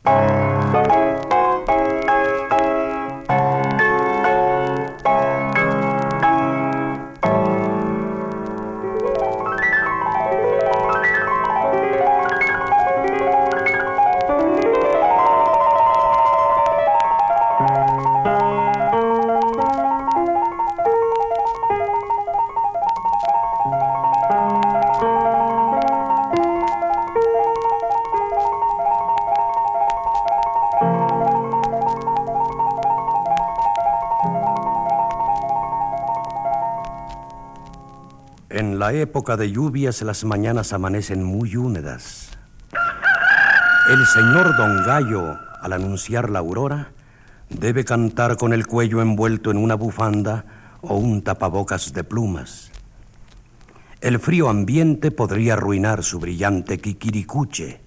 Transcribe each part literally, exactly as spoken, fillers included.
En la época de lluvias las mañanas amanecen muy húmedas. El señor Don Gallo, al anunciar la aurora, debe cantar con el cuello envuelto en una bufanda o un tapabocas de plumas. El frío ambiente podría arruinar su brillante kikiricuche.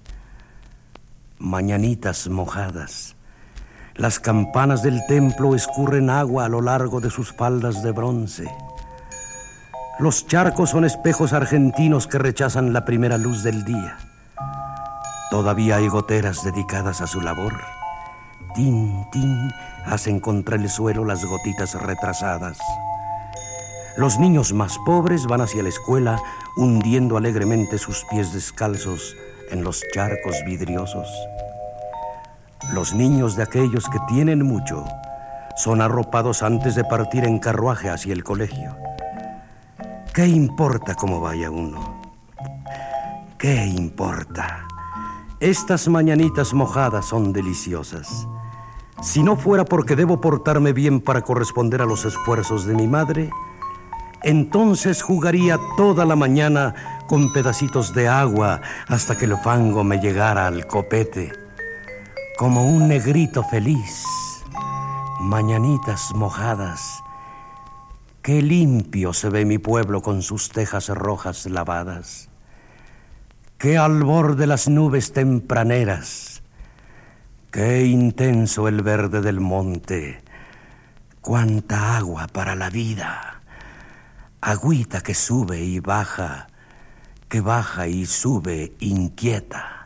Mañanitas mojadas. Las campanas del templo escurren agua a lo largo de sus faldas de bronce. Los charcos son espejos argentinos que rechazan la primera luz del día. Todavía hay goteras dedicadas a su labor. Tin, tin, hacen contra el suelo las gotitas retrasadas. Los niños más pobres van hacia la escuela hundiendo alegremente sus pies descalzos en los charcos vidriosos. Los niños de aquellos que tienen mucho son arropados antes de partir en carruaje hacia el colegio. ¿Qué importa cómo vaya uno? ¿Qué importa? Estas mañanitas mojadas son deliciosas. Si no fuera porque debo portarme bien para corresponder a los esfuerzos de mi madre, entonces jugaría toda la mañana con pedacitos de agua hasta que el fango me llegara al copete. Como un negrito feliz. Mañanitas mojadas. Qué limpio se ve mi pueblo con sus tejas rojas lavadas. Qué albor de las nubes tempraneras. Qué intenso el verde del monte. Cuánta agua para la vida. Agüita que sube y baja, que baja y sube inquieta.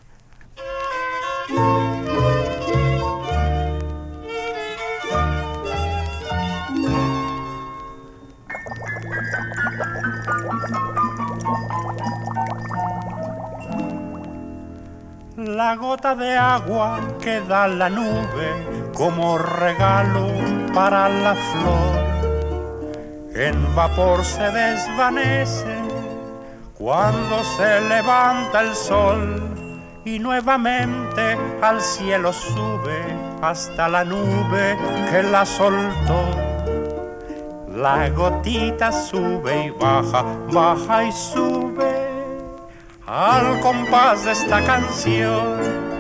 La gota de agua que da la nube como regalo para la flor, en vapor se desvanece cuando se levanta el sol y nuevamente al cielo sube hasta la nube que la soltó. La gotita sube y baja, baja y sube al compás de esta canción.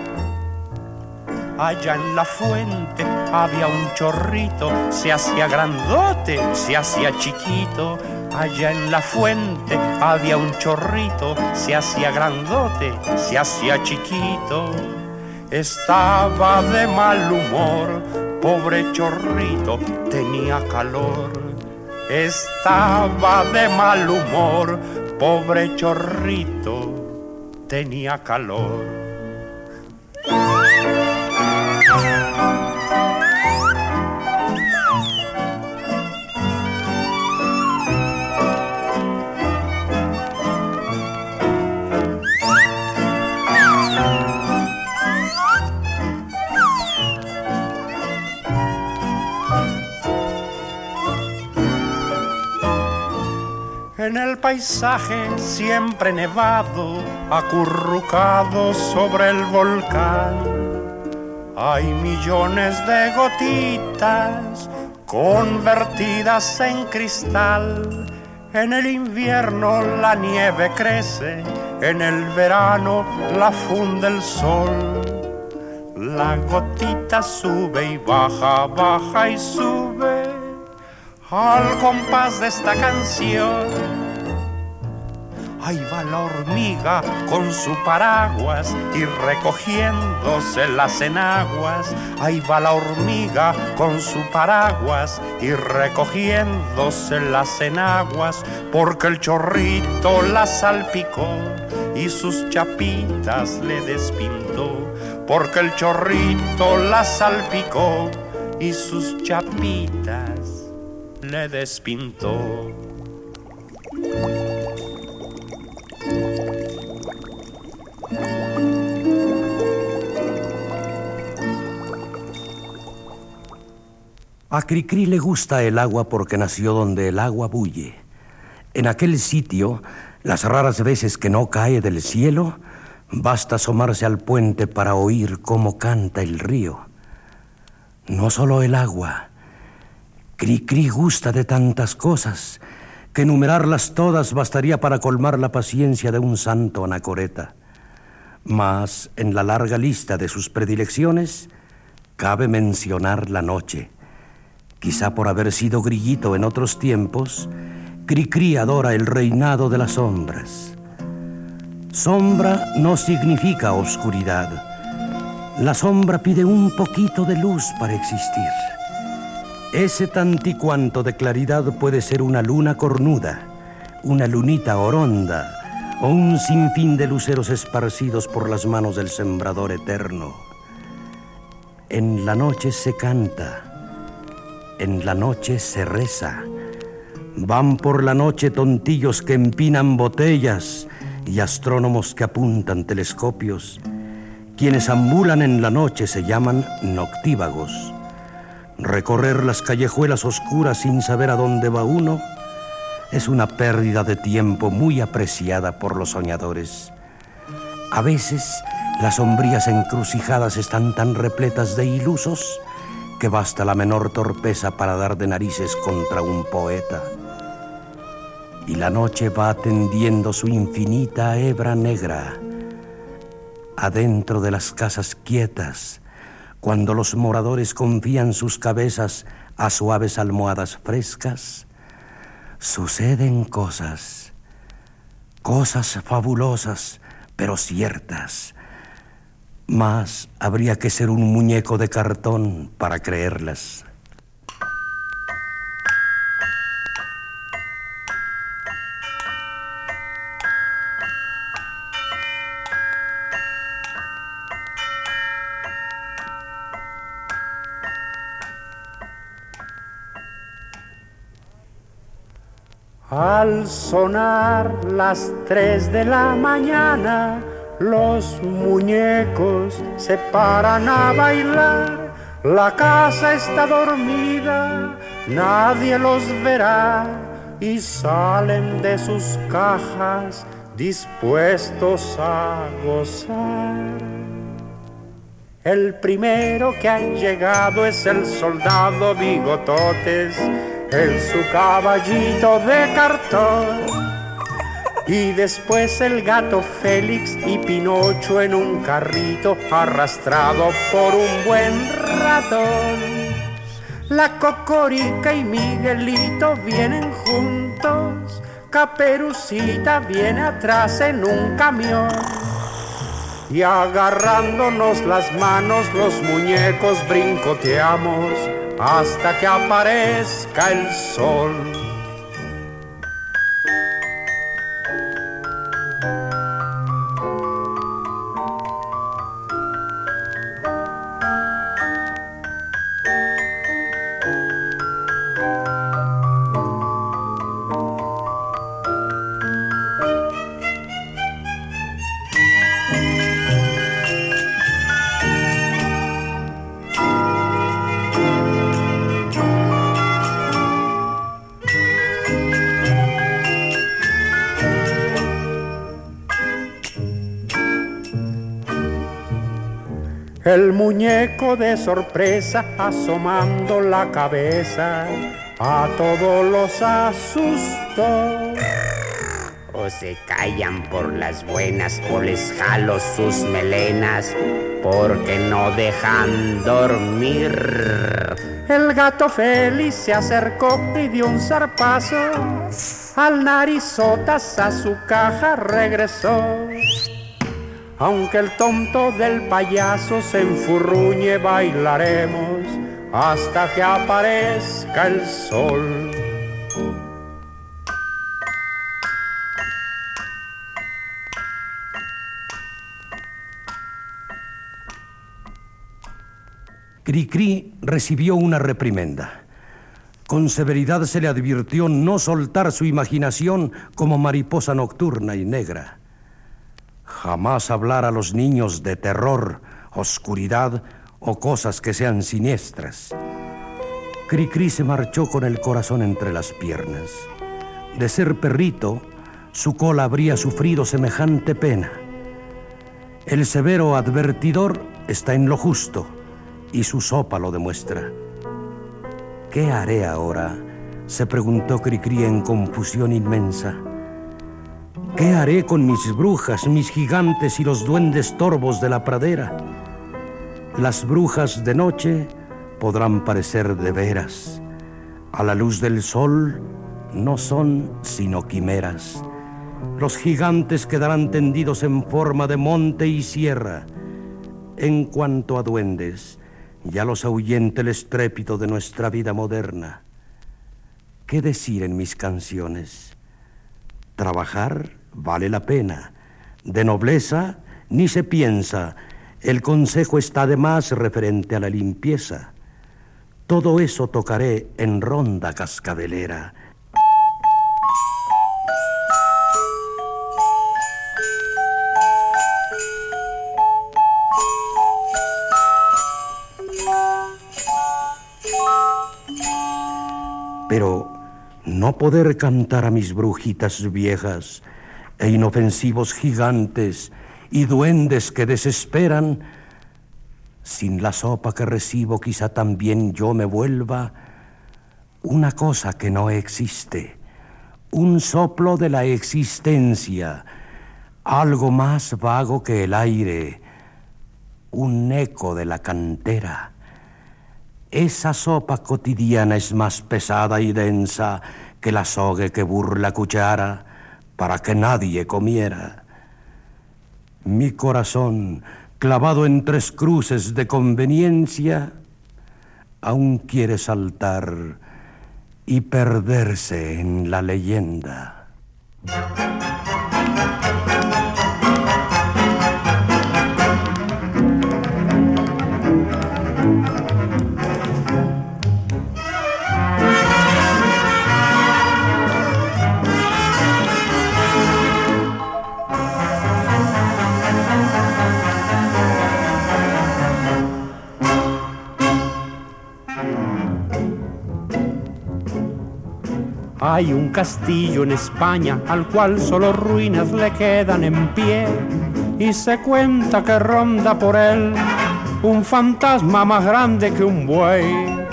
Allá en la fuente había un chorrito, se hacía grandote, se hacía chiquito. Allá en la fuente había un chorrito, se hacía grandote, se hacía chiquito. Estaba de mal humor, pobre chorrito, tenía calor. Estaba de mal humor, pobre chorrito, tenía calor. En el paisaje siempre nevado, acurrucado sobre el volcán, hay millones de gotitas convertidas en cristal. En el invierno la nieve crece, en el verano la funde el sol. La gotita sube y baja, baja y sube al compás de esta canción. Ahí va la hormiga con su paraguas y recogiéndose las enaguas. Ahí va la hormiga con su paraguas y recogiéndose las enaguas, porque el chorrito la salpicó y sus chapitas le despintó. porque el chorrito la salpicó y sus chapitas le despintó. A Cricri le gusta el agua porque nació donde el agua bulle. En aquel sitio, las raras veces que no cae del cielo, basta asomarse al puente para oír cómo canta el río. No solo el agua. Cricri gusta de tantas cosas que enumerarlas todas bastaría para colmar la paciencia de un santo anacoreta. Mas en la larga lista de sus predilecciones cabe mencionar la noche. Quizá por haber sido grillito en otros tiempos, Cricri adora el reinado de las sombras. Sombra no significa oscuridad. La sombra pide un poquito de luz para existir. Ese tanticuanto de claridad puede ser una luna cornuda, una lunita oronda o un sinfín de luceros esparcidos por las manos del sembrador eterno. En la noche se canta. En la noche se reza. Van por la noche tontillos que empinan botellas y astrónomos que apuntan telescopios. Quienes ambulan en la noche se llaman noctívagos. Recorrer las callejuelas oscuras sin saber a dónde va uno es una pérdida de tiempo muy apreciada por los soñadores. A veces las sombrías encrucijadas están tan repletas de ilusos que basta la menor torpeza para dar de narices contra un poeta. Y la noche va tendiendo su infinita hebra negra. Adentro de las casas quietas, cuando los moradores confían sus cabezas a suaves almohadas frescas, suceden cosas, cosas fabulosas, pero ciertas. Mas habría que ser un muñeco de cartón para creerlas. Al sonar las tres de la mañana, los muñecos se paran a bailar. La casa está dormida, nadie los verá y salen de sus cajas dispuestos a gozar. El primero que ha llegado es el soldado Bigototes, en su caballito de cartón. Y después el gato Félix y Pinocho en un carrito arrastrado por un buen ratón. La Cocorica y Miguelito vienen juntos, Caperucita viene atrás en un camión. Y agarrándonos las manos los muñecos brincoteamos hasta que aparezca el sol. El muñeco de sorpresa asomando la cabeza a todos los asustó. O se callan por las buenas o les jalo sus melenas porque no dejan dormir. El gato Félix se acercó y dio un zarpazo, al narizotas a su caja regresó. Aunque el tonto del payaso se enfurruñe, bailaremos hasta que aparezca el sol. Cricri recibió una reprimenda. Con severidad se le advirtió no soltar su imaginación como mariposa nocturna y negra. Jamás hablar a los niños de terror, oscuridad o cosas que sean siniestras. Cricri se marchó con el corazón entre las piernas. De ser perrito, su cola habría sufrido semejante pena. El severo advertidor está en lo justo y su sopa lo demuestra. ¿Qué haré ahora?, se preguntó Cricri en confusión inmensa. ¿Qué haré con mis brujas, mis gigantes y los duendes torvos de la pradera? Las brujas de noche podrán parecer de veras. A la luz del sol no son sino quimeras. Los gigantes quedarán tendidos en forma de monte y sierra. En cuanto a duendes, ya los ahuyenta el estrépito de nuestra vida moderna. ¿Qué decir en mis canciones? Trabajar vale la pena. De nobleza ni se piensa. El consejo está además referente a la limpieza. Todo eso tocaré en ronda cascabelera. Pero no poder cantar a mis brujitas viejas e inofensivos gigantes y duendes que desesperan, sin la sopa que recibo quizá también yo me vuelva una cosa que no existe, un soplo de la existencia, algo más vago que el aire, un eco de la cantera. Esa sopa cotidiana es más pesada y densa que la sogue que burla cuchara para que nadie comiera. Mi corazón, clavado en tres cruces de conveniencia, aún quiere saltar y perderse en la leyenda. Hay un castillo en España al cual solo ruinas le quedan en pie, y se cuenta que ronda por él un fantasma más grande que un buey.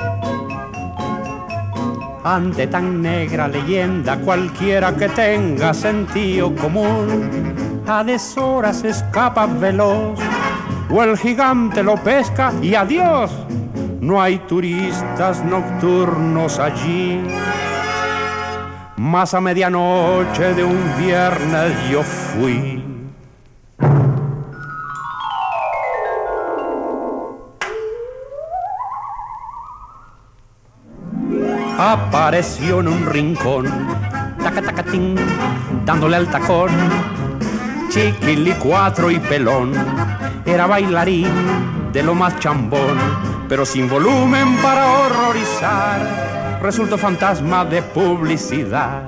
Ante tan negra leyenda, cualquiera que tenga sentido común a deshoras escapa veloz, o el gigante lo pesca y adiós. No hay turistas nocturnos allí. Mas a medianoche de un viernes yo fui. Apareció en un rincón, taca tacatín, dándole al tacón, chiquilicuatro y pelón. Era bailarín de lo más chambón, pero sin volumen para horrorizar. Resultó fantasma de publicidad.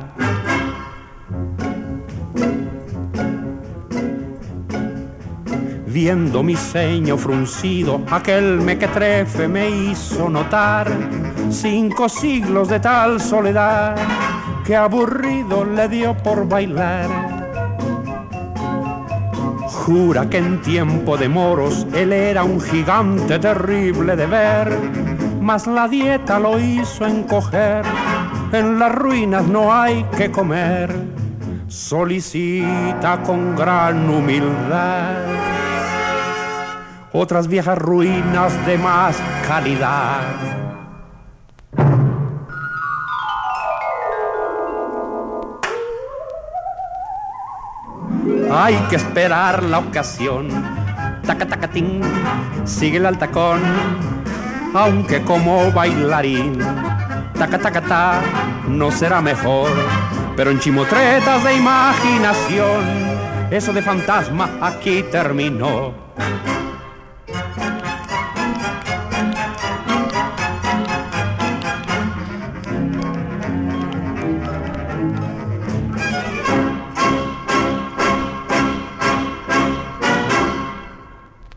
Viendo mi ceño fruncido, aquel mequetrefe me hizo notar cinco siglos de tal soledad que aburrido le dio por bailar. Jura que en tiempo de moros él era un gigante terrible de ver, mas la dieta lo hizo encoger. En las ruinas no hay que comer. Solicita con gran humildad otras viejas ruinas de más calidad. Hay que esperar la ocasión. Taca tacatín, sigue el tacón, aunque como bailarín, taca taca ta, no será mejor, pero en chimotretas de imaginación, eso de fantasma aquí terminó.